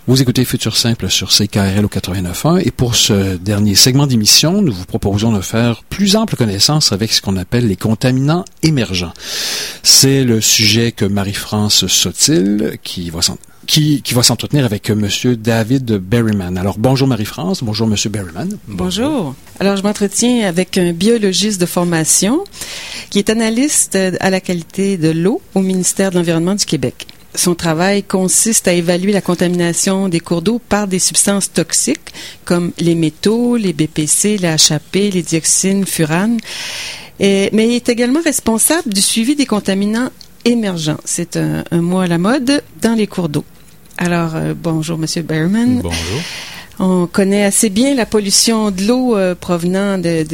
Vous écoutez Futur Simple sur CKRL au 89.1 et pour ce dernier segment d'émission, nous vous proposons de faire plus ample connaissance avec ce qu'on appelle les contaminants émergents. C'est le sujet que Marie-France Sautil qui va s'entretenir avec Monsieur David Berryman. Alors, bonjour Marie-France, bonjour Monsieur Berryman. Bonjour. Alors, je m'entretiens avec un biologiste de formation qui est analyste à la qualité de l'eau au ministère de l'Environnement du Québec. Son travail consiste à évaluer la contamination des cours d'eau par des substances toxiques comme les métaux, les BPC, les HAP, les dioxines, furanes. Mais il est également responsable du suivi des contaminants émergents. C'est un mot à la mode dans les cours d'eau. Alors, bonjour Monsieur Berryman. Bonjour. On connaît assez bien la pollution de l'eau provenant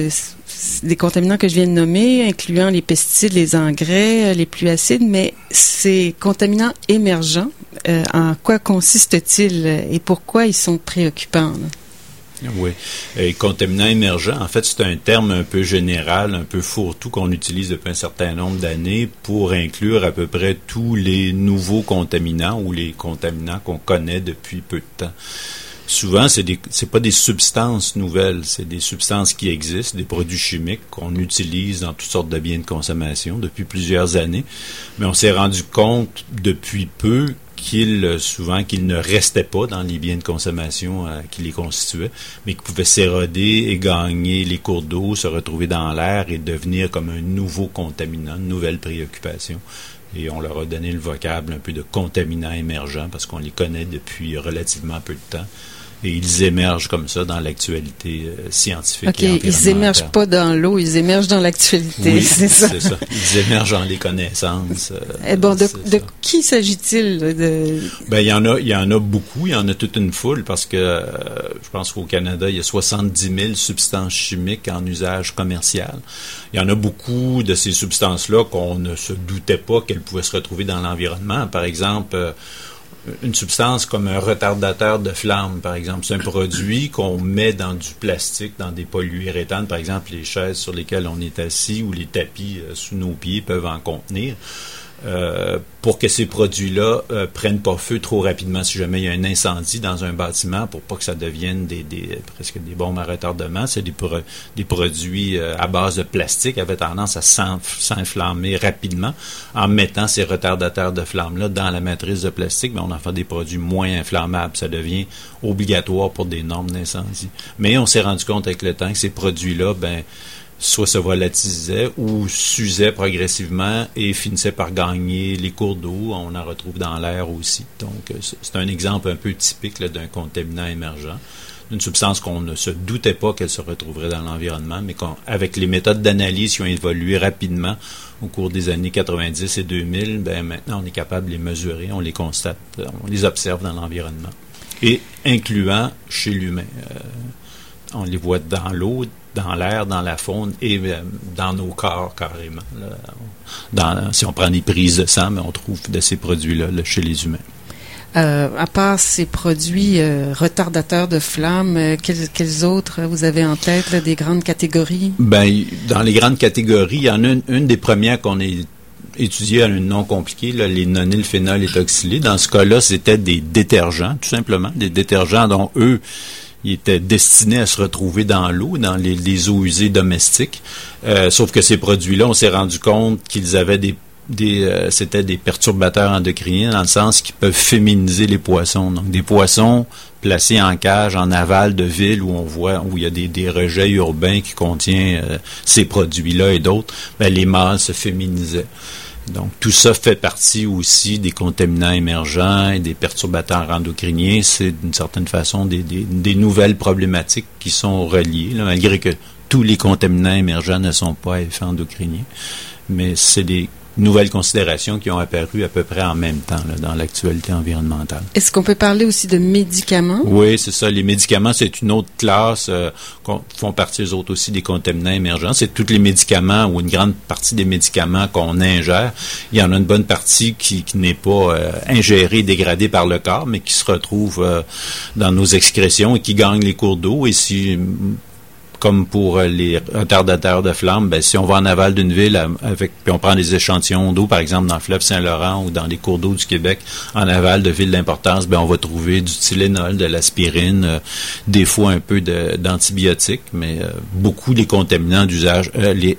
des contaminants que je viens de nommer, incluant les pesticides, les engrais, les pluies acides, mais ces contaminants émergents, en quoi consistent-ils et pourquoi ils sont préoccupants? Oui. Contaminants émergents, en fait, c'est un terme un peu général, un peu fourre-tout qu'on utilise depuis un certain nombre d'années pour inclure à peu près tous les nouveaux contaminants ou les contaminants qu'on connaît depuis peu de temps. Souvent, c'est pas des substances nouvelles, c'est des substances qui existent, des produits chimiques qu'on utilise dans toutes sortes de biens de consommation depuis plusieurs années. Mais on s'est rendu compte depuis peu qu'ils ne restaient pas dans les biens de consommation qui les constituaient, mais qu'ils pouvaient s'éroder et gagner les cours d'eau, se retrouver dans l'air et devenir comme un nouveau contaminant, une nouvelle préoccupation. Et on leur a donné le vocable un peu de contaminants émergents parce qu'on les connaît depuis relativement peu de temps. Et ils émergent comme ça dans l'actualité scientifique. OK, ils émergent pas dans l'eau, ils émergent dans l'actualité, oui, c'est ça? C'est ça. Ils émergent dans les connaissances. De qui s'agit-il? Ben, il y en a beaucoup, il y en a toute une foule parce que je pense qu'au Canada, il y a 70 000 substances chimiques en usage commercial. Il y en a beaucoup de ces substances-là qu'on ne se doutait pas qu'elles pouvaient se retrouver dans l'environnement. Par exemple, une substance comme un retardateur de flamme, par exemple. C'est un produit qu'on met dans du plastique, dans des polyuréthanes. Par exemple, les chaises sur lesquelles on est assis ou les tapis sous nos pieds peuvent en contenir. Pour que ces produits-là prennent pas feu trop rapidement si jamais il y a un incendie dans un bâtiment, pour pas que ça devienne presque des bombes à retardement. C'est des produits à base de plastique avaient tendance à s'enflammer rapidement. En mettant ces retardateurs de flamme-là dans la matrice de plastique, on en fait des produits moins inflammables. Ça devient obligatoire pour des normes d'incendie. Mais on s'est rendu compte avec le temps que ces produits-là, soit se volatilisaient ou s'usaient progressivement et finissaient par gagner les cours d'eau. On en retrouve dans l'air aussi. Donc, c'est un exemple un peu typique là, d'un contaminant émergent, d'une substance qu'on ne se doutait pas qu'elle se retrouverait dans l'environnement, mais avec les méthodes d'analyse qui ont évolué rapidement au cours des années 90 et 2000, maintenant, on est capable de les mesurer, on les constate, on les observe dans l'environnement. Et incluant chez l'humain. On les voit dans l'eau, dans l'air, dans la faune et dans nos corps carrément. Si on prend des prises de sang, on trouve de ces produits-là chez les humains. À part ces produits retardateurs de flamme, quels autres vous avez en tête, là, des grandes catégories? Dans les grandes catégories, il y en a une des premières qu'on a étudiées à un nom compliqué, là, les nonylphénols éthoxylés. Dans ce cas-là, c'était des détergents, tout simplement, des détergents dont eux, ils étaient destinés à se retrouver dans l'eau, dans les eaux usées domestiques. Sauf que ces produits-là, on s'est rendu compte qu'ils avaient c'était des perturbateurs endocriniens dans le sens qu'ils peuvent féminiser les poissons. Donc, des poissons placés en cage, en aval de ville où il y a des rejets urbains qui contiennent ces produits-là et d'autres, les mâles se féminisaient. Donc, tout ça fait partie aussi des contaminants émergents et des perturbateurs endocriniens. C'est d'une certaine façon des nouvelles problématiques qui sont reliées, là, malgré que tous les contaminants émergents ne sont pas à effet endocrinien. Mais c'est des nouvelles considérations qui ont apparu à peu près en même temps là, dans l'actualité environnementale. Est-ce qu'on peut parler aussi de médicaments? Oui, c'est ça. Les médicaments, c'est une autre classe, font partie eux autres aussi des contaminants émergents. C'est tous les médicaments ou une grande partie des médicaments qu'on ingère. Il y en a une bonne partie qui n'est pas ingérée, dégradée par le corps, mais qui se retrouve dans nos excrétions et qui gagne les cours d'eau. Et comme pour les retardateurs de flamme, ben, si on va en aval d'une ville puis on prend des échantillons d'eau, par exemple dans le fleuve Saint-Laurent ou dans les cours d'eau du Québec, en aval de villes d'importance, ben, on va trouver du Tylenol, de l'aspirine, des fois un peu d'antibiotiques, mais beaucoup les contaminants d'usage, les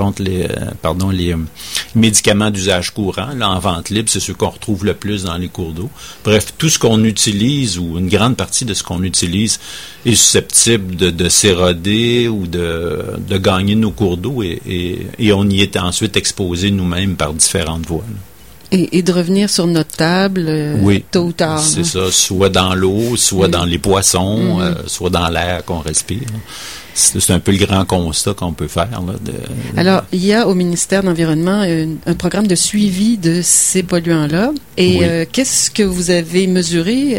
médicaments d'usage courant, là, en vente libre, c'est ceux qu'on retrouve le plus dans les cours d'eau. Bref, tout ce qu'on utilise, ou une grande partie de ce qu'on utilise, est susceptible de s'éroder ou de gagner nos cours d'eau et on y est ensuite exposé nous-mêmes par différentes voies. Et de revenir sur notre table, oui, tôt ou tard. C'est ça, soit dans l'eau, soit dans les poissons, soit dans l'air qu'on respire. C'est un peu le grand constat qu'on peut faire. Là, Alors, il y a au ministère de l'Environnement un programme de suivi de ces polluants-là. Et qu'est-ce que vous avez mesuré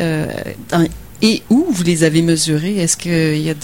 et où vous les avez mesurés? Est-ce qu'il y a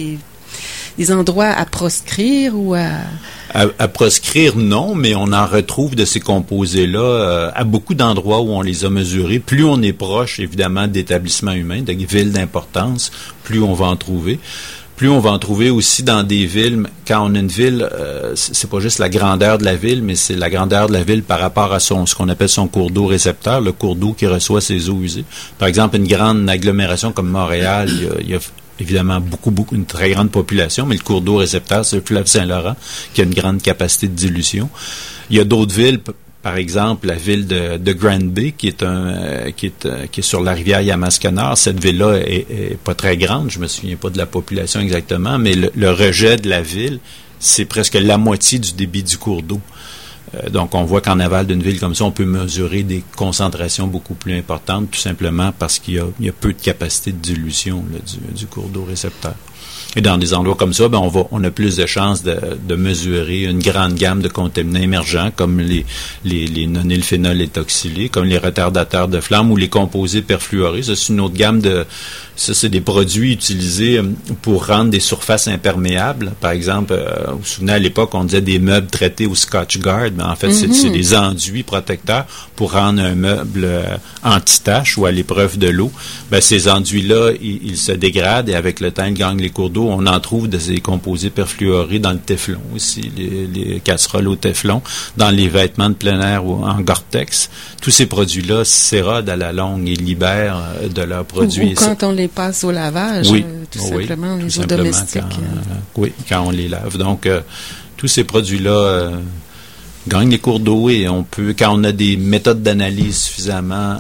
des endroits à proscrire ou à proscrire, non, mais on en retrouve de ces composés-là à beaucoup d'endroits où on les a mesurés. Plus on est proche, évidemment, d'établissements humains, de villes d'importance, plus on va en trouver. Plus on va en trouver aussi dans des villes. Quand on a une ville, c'est pas juste la grandeur de la ville, mais c'est la grandeur de la ville par rapport à ce qu'on appelle son cours d'eau récepteur, le cours d'eau qui reçoit ses eaux usées. Par exemple, une grande agglomération comme Montréal, il y a évidemment une très grande population, mais le cours d'eau récepteur, c'est le fleuve Saint-Laurent, qui a une grande capacité de dilution. Il y a d'autres villes, par exemple, la ville de Granby, qui est sur la rivière Yamaska-Nord. Cette ville-là est pas très grande, je me souviens pas de la population exactement, mais le rejet de la ville, c'est presque la moitié du débit du cours d'eau. Donc, on voit qu'en aval d'une ville comme ça, on peut mesurer des concentrations beaucoup plus importantes, tout simplement parce qu'il y a peu de capacité de dilution là, du cours d'eau récepteur. Et dans des endroits comme ça, ben on a plus de chances de mesurer une grande gamme de contaminants émergents, comme les nonylphénols éthoxylés, comme les retardateurs de flamme ou les composés perfluorés. Ça, c'est une autre gamme ça, c'est des produits utilisés pour rendre des surfaces imperméables. Par exemple, vous vous souvenez, à l'époque, on disait des meubles traités au Scotch Guard, mais en fait, c'est des enduits protecteurs pour rendre un meuble anti-tache ou à l'épreuve de l'eau. Ben, ces enduits-là, ils se dégradent et avec le temps, ils gagnent les cours d'eau. On en trouve des composés perfluorés dans le téflon aussi, les casseroles au téflon, dans les vêtements de plein air ou en Gore-Tex. Tous ces produits-là s'érodent à la longue et libèrent de leurs produits. Ou quand on les passe au lavage, tout simplement, les eaux domestiques. Quand on les lave. Donc, tous ces produits-là gagnent les cours d'eau et on peut, quand on a des méthodes d'analyse suffisamment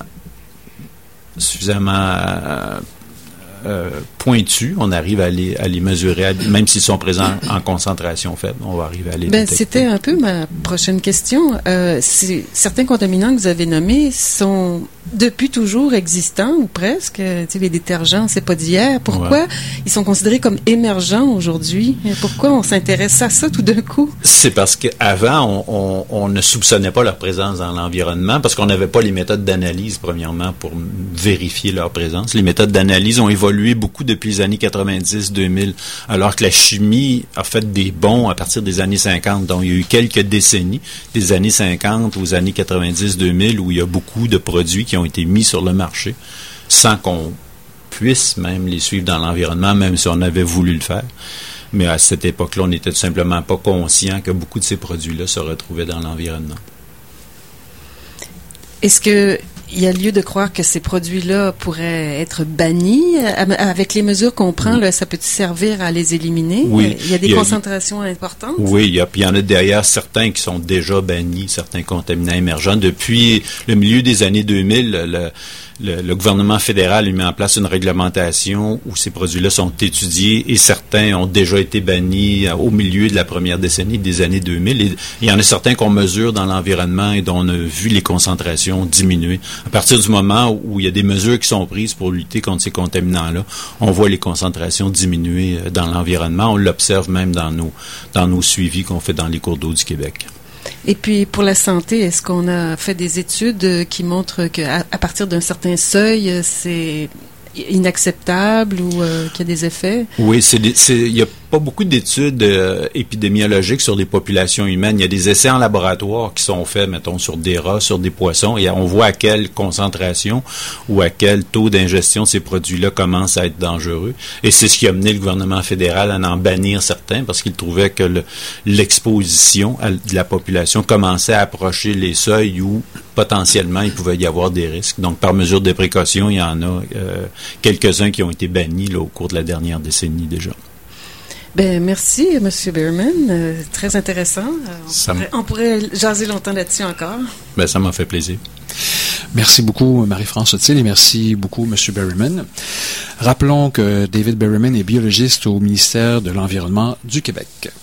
pointus, on arrive à les mesurer, même s'ils sont présents en concentration faible, on va arriver à les détecter. C'était un peu ma prochaine question. Certains contaminants que vous avez nommés sont depuis toujours existants, ou presque. Les détergents, c'est pas d'hier. Pourquoi ils sont considérés comme émergents aujourd'hui? Pourquoi on s'intéresse à ça tout d'un coup? C'est parce qu'avant, on ne soupçonnait pas leur présence dans l'environnement, parce qu'on n'avait pas les méthodes d'analyse, premièrement, pour vérifier leur présence. Les méthodes d'analyse ont évolué beaucoup depuis les années 90-2000, alors que la chimie a fait des bonds à partir des années 50. Donc, il y a eu quelques décennies, des années 50 aux années 90-2000, où il y a beaucoup de produits qui ont été mis sur le marché sans qu'on puisse même les suivre dans l'environnement, même si on avait voulu le faire. Mais à cette époque-là, on n'était tout simplement pas conscient que beaucoup de ces produits-là se retrouvaient dans l'environnement. Est-ce qu'il y a lieu de croire que ces produits-là pourraient être bannis? Avec les mesures qu'on prend, là, ça peut-tu servir à les éliminer? Oui. Il y a des concentrations importantes? Oui, il y en a derrière certains qui sont déjà bannis, certains contaminants émergents. Depuis le milieu des années 2000, le gouvernement fédéral a mis en place une réglementation où ces produits-là sont étudiés et certains ont déjà été bannis au milieu de la première décennie des années 2000. Et il y en a certains qu'on mesure dans l'environnement et dont on a vu les concentrations diminuer. À partir du moment où il y a des mesures qui sont prises pour lutter contre ces contaminants-là, on voit les concentrations diminuer dans l'environnement. On l'observe même dans nos suivis qu'on fait dans les cours d'eau du Québec. Et puis, pour la santé, est-ce qu'on a fait des études qui montrent qu'à partir d'un certain seuil, c'est inacceptable ou qu'il y a des effets? Oui, il y a pas beaucoup d'études épidémiologiques sur les populations humaines. Il y a des essais en laboratoire qui sont faits, mettons, sur des rats, sur des poissons, et on voit à quelle concentration ou à quel taux d'ingestion ces produits-là commencent à être dangereux. Et c'est ce qui a mené le gouvernement fédéral à en bannir certains, parce qu'il trouvait que l'exposition de la population commençait à approcher les seuils où potentiellement il pouvait y avoir des risques. Donc, par mesure de précaution, il y en a quelques-uns qui ont été bannis là, au cours de la dernière décennie déjà. Ben merci, M. Berman. Très intéressant. On pourrait jaser longtemps là-dessus encore. Ben, ça m'a fait plaisir. Merci beaucoup, Marie-France Ottil, et merci beaucoup, M. Berryman. Rappelons que David Berryman est biologiste au ministère de l'Environnement du Québec.